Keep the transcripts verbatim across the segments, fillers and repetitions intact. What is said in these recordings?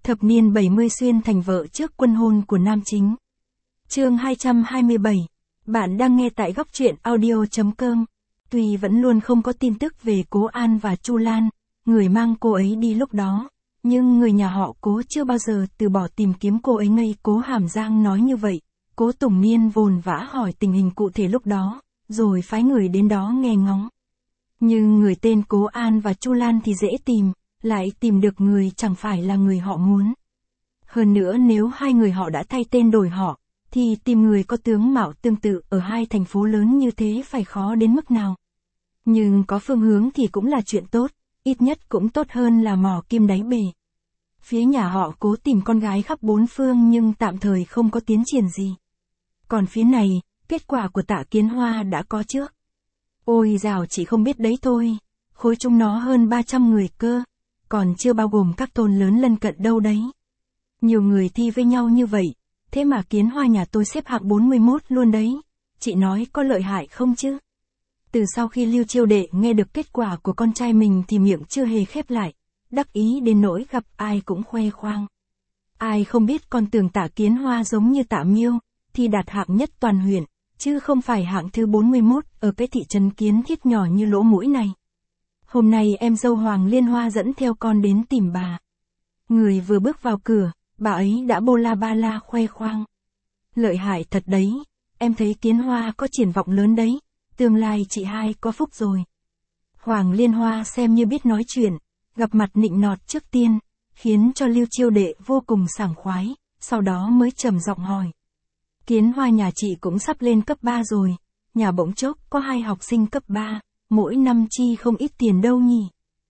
Thập niên bảy mươi xuyên thành vợ trước quân hôn của nam chính. Chương hai trăm hai mươi bảy. Bạn đang nghe tại góc truyện audio chấm com. Tuy vẫn luôn không có tin tức về Cố An và Chu Lan, người mang cô ấy đi lúc đó, nhưng người nhà họ Cố chưa bao giờ từ bỏ tìm kiếm cô ấy ngây. Cố Hàm Giang nói như vậy, Cố Tùng Niên vồn vã hỏi tình hình cụ thể lúc đó, rồi phái người đến đó nghe ngóng. Nhưng người tên Cố An và Chu Lan thì dễ tìm, lại tìm được người chẳng phải là người họ muốn. Hơn nữa nếu hai người họ đã thay tên đổi họ, thì tìm người có tướng mạo tương tự ở hai thành phố lớn như thế phải khó đến mức nào. Nhưng có phương hướng thì cũng là chuyện tốt, ít nhất cũng tốt hơn là mò kim đáy bể. Phía nhà họ Cố tìm con gái khắp bốn phương nhưng tạm thời không có tiến triển gì. Còn phía này, kết quả của Tạ Kiến Hoa đã có trước. Ôi dào, chỉ không biết đấy thôi, khối chúng nó hơn ba trăm người cơ, còn chưa bao gồm các thôn lớn lân cận đâu đấy. Nhiều người thi với nhau như vậy, thế mà Kiến Hoa nhà tôi xếp hạng bốn mươi mốt luôn đấy. Chị nói có lợi hại không chứ? Từ sau khi Lưu Chiêu Đệ nghe được kết quả của con trai mình thì miệng chưa hề khép lại, đắc ý đến nỗi gặp ai cũng khoe khoang. Ai không biết con tưởng Tạ Kiến Hoa giống như Tạ Miêu, thì đạt hạng nhất toàn huyện, chứ không phải hạng thứ bốn mươi mốt ở cái thị trấn Kiến Thiết nhỏ như lỗ mũi này. Hôm nay em dâu Hoàng Liên Hoa dẫn theo con đến tìm bà. Người vừa bước vào cửa, bà ấy đã bô la ba la khoe khoang. Lợi hại thật đấy, em thấy Kiến Hoa có triển vọng lớn đấy, tương lai chị hai có phúc rồi. Hoàng Liên Hoa xem như biết nói chuyện, gặp mặt nịnh nọt trước tiên, khiến cho Lưu Chiêu Đệ vô cùng sảng khoái, sau đó mới trầm giọng hỏi. Kiến Hoa nhà chị cũng sắp lên cấp ba rồi, nhà bỗng chốc có hai học sinh cấp ba, mỗi năm chi không ít tiền đâu nhỉ.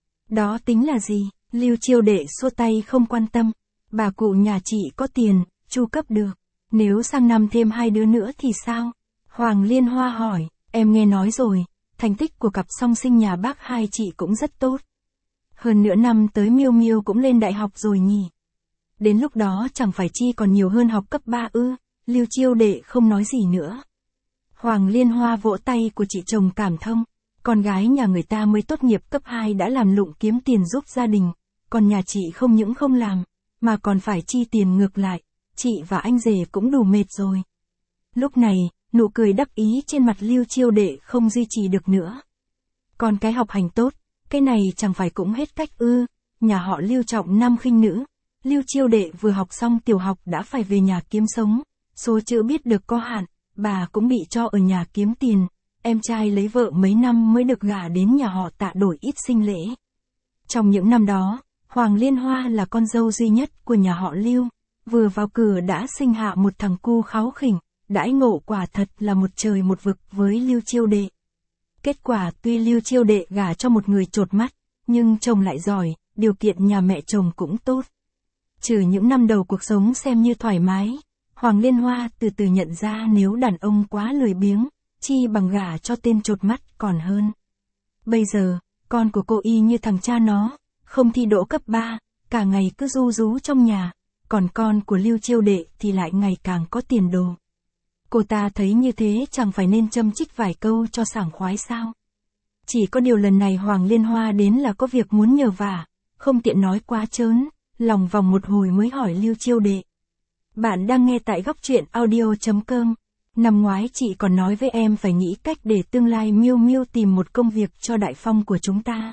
Đó tính là gì? Lưu Chiêu Đệ xua tay không quan tâm. Bà cụ nhà chị có tiền, chu cấp được. Nếu sang năm thêm hai đứa nữa thì sao? Hoàng Liên Hoa hỏi, em nghe nói rồi, thành tích của cặp song sinh nhà bác hai chị cũng rất tốt. Hơn nửa năm tới Miêu Miêu cũng lên đại học rồi nhỉ. Đến lúc đó chẳng phải chi còn nhiều hơn học cấp ba ư? Lưu Chiêu Đệ không nói gì nữa. Hoàng Liên Hoa vỗ tay của chị chồng cảm thông. Con gái nhà người ta mới tốt nghiệp cấp hai đã làm lụng kiếm tiền giúp gia đình, còn nhà chị không những không làm, mà còn phải chi tiền ngược lại, chị và anh rể cũng đủ mệt rồi. Lúc này, nụ cười đắc ý trên mặt Lưu Chiêu Đệ không duy trì được nữa. Còn cái học hành tốt, cái này chẳng phải cũng hết cách ư? Nhà họ Lưu trọng nam khinh nữ, Lưu Chiêu Đệ vừa học xong tiểu học đã phải về nhà kiếm sống, số chữ biết được có hạn, bà cũng bị cho ở nhà kiếm tiền. Em trai lấy vợ mấy năm mới được gả đến nhà họ Tạ đổi ít sinh lễ. Trong những năm đó, Hoàng Liên Hoa là con dâu duy nhất của nhà họ Lưu, vừa vào cửa đã sinh hạ một thằng cu kháu khỉnh, đãi ngộ quả thật là một trời một vực với Lưu Chiêu Đệ. Kết quả tuy Lưu Chiêu Đệ gả cho một người chột mắt, nhưng chồng lại giỏi, điều kiện nhà mẹ chồng cũng tốt. Trừ những năm đầu cuộc sống xem như thoải mái, Hoàng Liên Hoa từ từ nhận ra nếu đàn ông quá lười biếng, chi bằng gả cho tên chột mắt còn hơn. Bây giờ, con của cô y như thằng cha nó, không thi đỗ cấp ba, cả ngày cứ ru rú trong nhà, còn con của Lưu Chiêu Đệ thì lại ngày càng có tiền đồ. Cô ta thấy như thế chẳng phải nên châm chích vài câu cho sảng khoái sao? Chỉ có điều lần này Hoàng Liên Hoa đến là có việc muốn nhờ vả, không tiện nói quá trớn, lòng vòng một hồi mới hỏi Lưu Chiêu Đệ. Bạn đang nghe tại góc truyện audio chấm com. Năm ngoái chị còn nói với em phải nghĩ cách để tương lai Miêu Miêu tìm một công việc cho Đại Phong của chúng ta.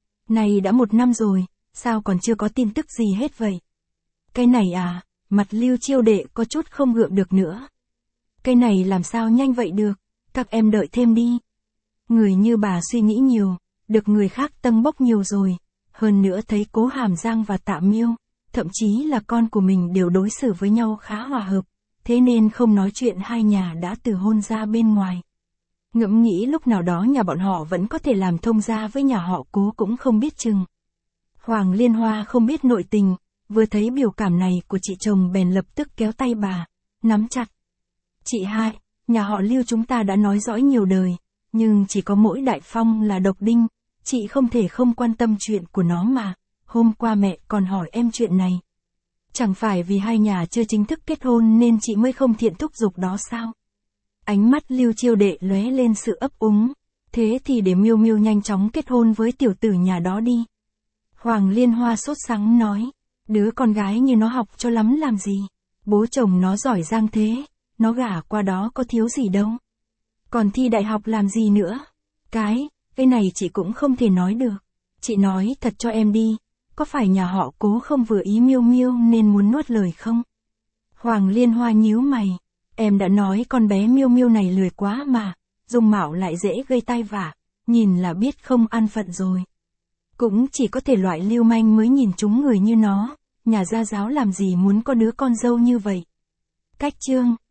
Này đã một năm rồi, sao còn chưa có tin tức gì hết vậy? Cái này à, mặt Lưu Chiêu Đệ có chút không gượng được nữa. Cái này làm sao nhanh vậy được, các em đợi thêm đi. Người như bà suy nghĩ nhiều, được người khác tâng bốc nhiều rồi, hơn nữa thấy Cố Hàm Giang và Tạ Miêu, thậm chí là con của mình đều đối xử với nhau khá hòa hợp. Thế nên không nói chuyện hai nhà đã từ hôn ra bên ngoài. Ngẫm nghĩ lúc nào đó nhà bọn họ vẫn có thể làm thông gia với nhà họ Cố cũng không biết chừng. Hoàng Liên Hoa không biết nội tình, vừa thấy biểu cảm này của chị chồng bèn lập tức kéo tay bà, nắm chặt. Chị hai, nhà họ Lưu chúng ta đã nói dõi nhiều đời, nhưng chỉ có mỗi Đại Phong là độc đinh, chị không thể không quan tâm chuyện của nó mà. Hôm qua mẹ còn hỏi em chuyện này. Chẳng phải vì hai nhà chưa chính thức kết hôn nên chị mới không thiện thúc giục đó sao? Ánh mắt Lưu Chiêu Đệ lóe lên sự ấp úng. Thế thì để Miêu Miêu nhanh chóng kết hôn với tiểu tử nhà đó đi. Hoàng Liên Hoa sốt sắng nói. Đứa con gái như nó học cho lắm làm gì. Bố chồng nó giỏi giang thế, nó gả qua đó có thiếu gì đâu. Còn thi đại học làm gì nữa. Cái, cái này chị cũng không thể nói được. Chị nói thật cho em đi, có phải nhà họ Cố không vừa ý Miêu Miêu nên muốn nuốt lời không? Hoàng Liên Hoa nhíu mày. Em đã nói con bé Miêu Miêu này lười quá mà, dung mạo lại dễ gây tai vạ, nhìn là biết không an phận rồi. Cũng chỉ có thể loại lưu manh mới nhìn trúng người như nó, nhà gia giáo làm gì muốn có đứa con dâu như vậy. Cách chương